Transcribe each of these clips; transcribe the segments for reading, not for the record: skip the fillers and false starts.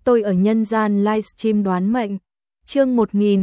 Tôi ở nhân gian livestream đoán mệnh. Chương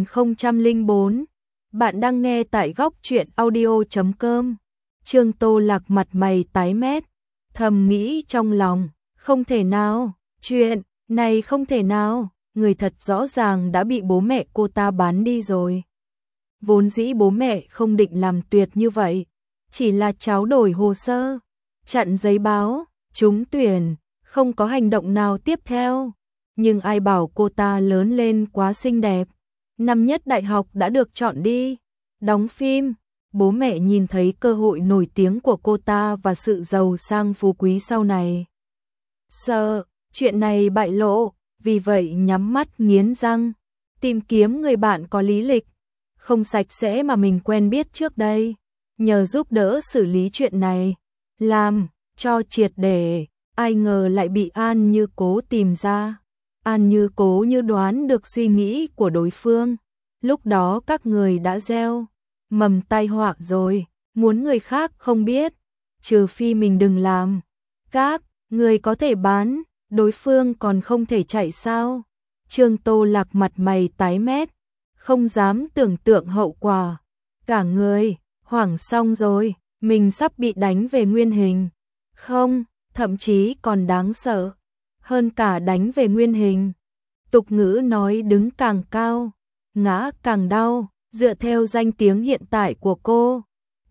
1004. Bạn đang nghe tại góc truyện audio.com. Trương Tô Lạc mặt mày tái mét, thầm nghĩ trong lòng, không thể nào, chuyện này không thể nào, người thật rõ ràng đã bị bố mẹ cô ta bán đi rồi. Vốn dĩ bố mẹ không định làm tuyệt như vậy, chỉ là tráo đổi hồ sơ, chặn giấy báo, trúng tuyển, không có hành động nào tiếp theo. Nhưng ai bảo cô ta lớn lên quá xinh đẹp, năm nhất đại học đã được chọn đi, đóng phim. Bố mẹ nhìn thấy cơ hội nổi tiếng của cô ta và sự giàu sang phú quý sau này. Sợ chuyện này bại lộ, vì vậy nhắm mắt nghiến răng, tìm kiếm người bạn có lý lịch, không sạch sẽ mà mình quen biết trước đây, nhờ giúp đỡ xử lý chuyện này, làm cho triệt để. Ai ngờ lại bị An Như Cố tìm ra. An Như Cố như đoán được suy nghĩ của đối phương, lúc đó các người đã gieo mầm tai họa rồi, muốn người khác không biết, trừ phi mình đừng làm. Các người có thể bán, đối phương còn không thể chạy sao? Trương Tô Lạc mặt mày tái mét, không dám tưởng tượng hậu quả. Cả người hoảng xong rồi, mình sắp bị đánh về nguyên hình. Không, thậm chí còn đáng sợ hơn cả đánh về nguyên hình. Tục ngữ nói đứng càng cao, ngã càng đau. Dựa theo danh tiếng hiện tại của cô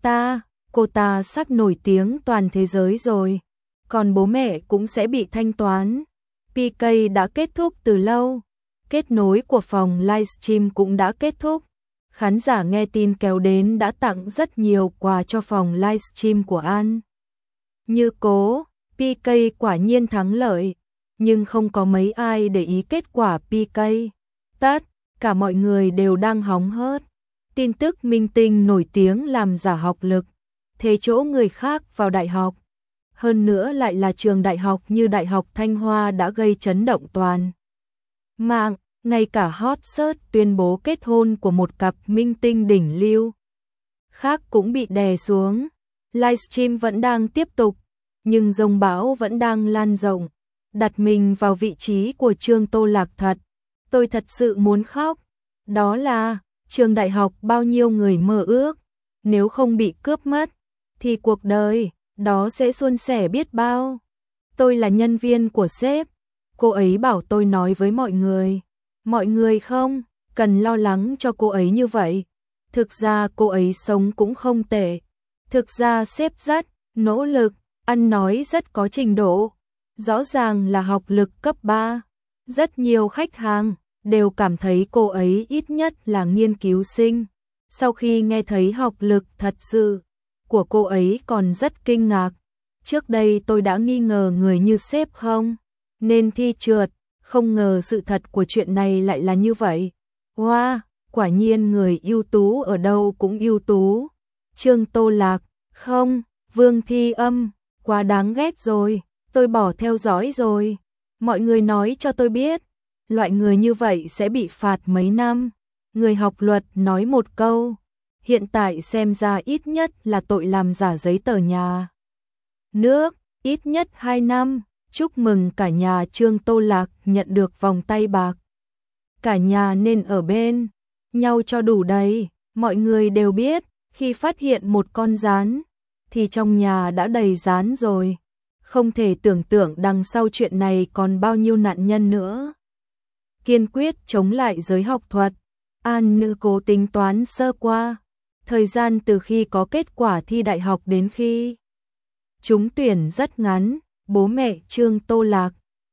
ta sắp nổi tiếng toàn thế giới rồi, còn bố mẹ cũng sẽ bị thanh toán. PK đã kết thúc từ lâu, kết nối của phòng livestream cũng đã kết thúc. Khán giả nghe tin kéo đến đã tặng rất nhiều quà cho phòng livestream của An Như Cố. PK quả nhiên thắng lợi, nhưng không có mấy ai để ý kết quả PK. Tất cả mọi người đều đang hóng hớt. Tin tức minh tinh nổi tiếng làm giả học lực, thế chỗ người khác vào đại học. Hơn nữa lại là trường đại học như Đại học Thanh Hoa đã gây chấn động toàn mạng, ngay cả hot search tuyên bố kết hôn của một cặp minh tinh đỉnh lưu khác cũng bị đè xuống. Livestream vẫn đang tiếp tục, nhưng dông bão vẫn đang lan rộng. Đặt mình vào vị trí của Trương Tô Lạc thật, tôi thật sự muốn khóc. Đó là trường đại học bao nhiêu người mơ ước, nếu không bị cướp mất, thì cuộc đời đó sẽ suôn sẻ biết bao. Tôi là nhân viên của sếp, cô ấy bảo tôi nói với mọi người không cần lo lắng cho cô ấy như vậy. Thực ra cô ấy sống cũng không tệ, thực ra sếp rất nỗ lực, ăn nói rất có trình độ, rõ ràng là học lực cấp 3. Rất nhiều khách hàng đều cảm thấy cô ấy ít nhất là nghiên cứu sinh. Sau khi nghe thấy học lực thật sự của cô ấy còn rất kinh ngạc. Trước đây tôi đã nghi ngờ người như sếp không nên thi trượt, không ngờ sự thật của chuyện này lại là như vậy. Wow, quả nhiên người ưu tú ở đâu cũng ưu tú. Trương Tô Lạc, không, Vương Thi Âm, quá đáng ghét rồi, tôi bỏ theo dõi rồi. Mọi người nói cho tôi biết, loại người như vậy sẽ bị phạt mấy năm. Người học luật nói một câu, hiện tại xem ra ít nhất là tội làm giả giấy tờ nhà nước, ít nhất 2 năm. Chúc mừng cả nhà Trương Tô Lạc nhận được vòng tay bạc. Cả nhà nên ở bên nhau cho đủ đầy. Mọi người đều biết, khi phát hiện một con gián, thì trong nhà đã đầy gián rồi. Không thể tưởng tượng đằng sau chuyện này còn bao nhiêu nạn nhân nữa. Kiên quyết chống lại giới học thuật, An Như Cố tính toán sơ qua thời gian từ khi có kết quả thi đại học đến khi trúng tuyển rất ngắn. Bố mẹ Trương Tô Lạc,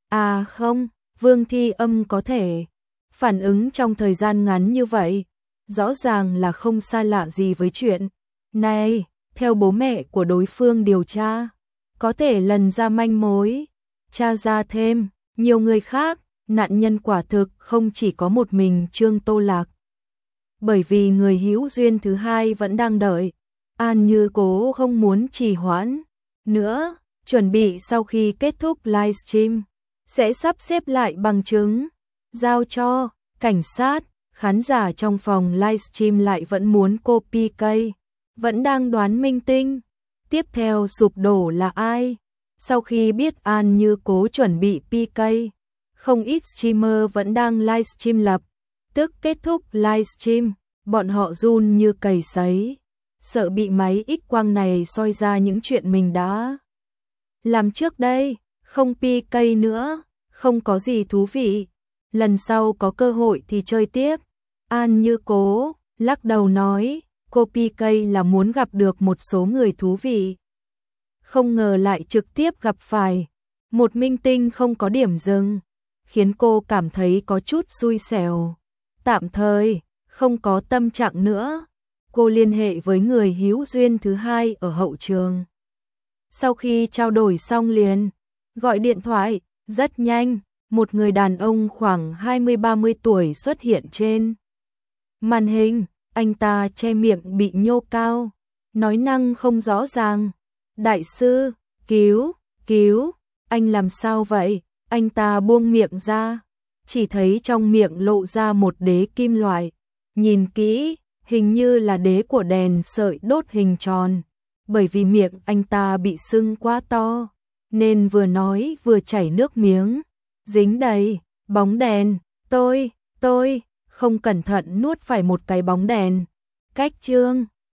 không, Vương Thi Âm có thể phản ứng trong thời gian ngắn như vậy, rõ ràng là không xa lạ gì với chuyện này. Theo bố mẹ của đối phương điều tra, có thể lần ra manh mối, tra ra thêm nhiều người khác. Nạn nhân quả thực không chỉ có một mình Trương Tô Lạc, bởi vì người hữu duyên thứ hai vẫn đang đợi. An Như Cố không muốn trì hoãn nữa, chuẩn bị sau khi kết thúc livestream sẽ sắp xếp lại bằng chứng, giao cho cảnh sát. Khán giả trong phòng livestream lại vẫn muốn cô PK, vẫn đang đoán minh tinh tiếp theo sụp đổ là ai. Sau khi biết An Như Cố chuẩn bị PK, Không ít streamer vẫn đang livestream lập tức kết thúc livestream, bọn họ run như cầy sấy, sợ bị máy X quang này soi ra những chuyện mình đã làm trước đây, không PK nữa, không có gì thú vị, lần sau có cơ hội thì chơi tiếp. An Như Cố lắc đầu nói, cô PK là muốn gặp được một số người thú vị. Không ngờ lại trực tiếp gặp phải một minh tinh không có điểm dừng, khiến cô cảm thấy có chút xui xẻo. Tạm thời, không có tâm trạng nữa, cô liên hệ với người hữu duyên thứ hai ở hậu trường. Sau khi trao đổi xong liền gọi điện thoại, rất nhanh, một người đàn ông khoảng 20-30 tuổi xuất hiện trên màn hình, anh ta che miệng bị nhô cao, nói năng không rõ ràng. Đại sư, cứu, anh làm sao vậy? Anh ta buông miệng ra, chỉ thấy trong miệng lộ ra một đế kim loại. Nhìn kỹ, hình như là đế của đèn sợi đốt hình tròn. Bởi vì miệng anh ta bị sưng quá to, nên vừa nói vừa chảy nước miếng, dính đầy bóng đèn. Tôi không cẩn thận nuốt phải một cái bóng đèn. Cách chương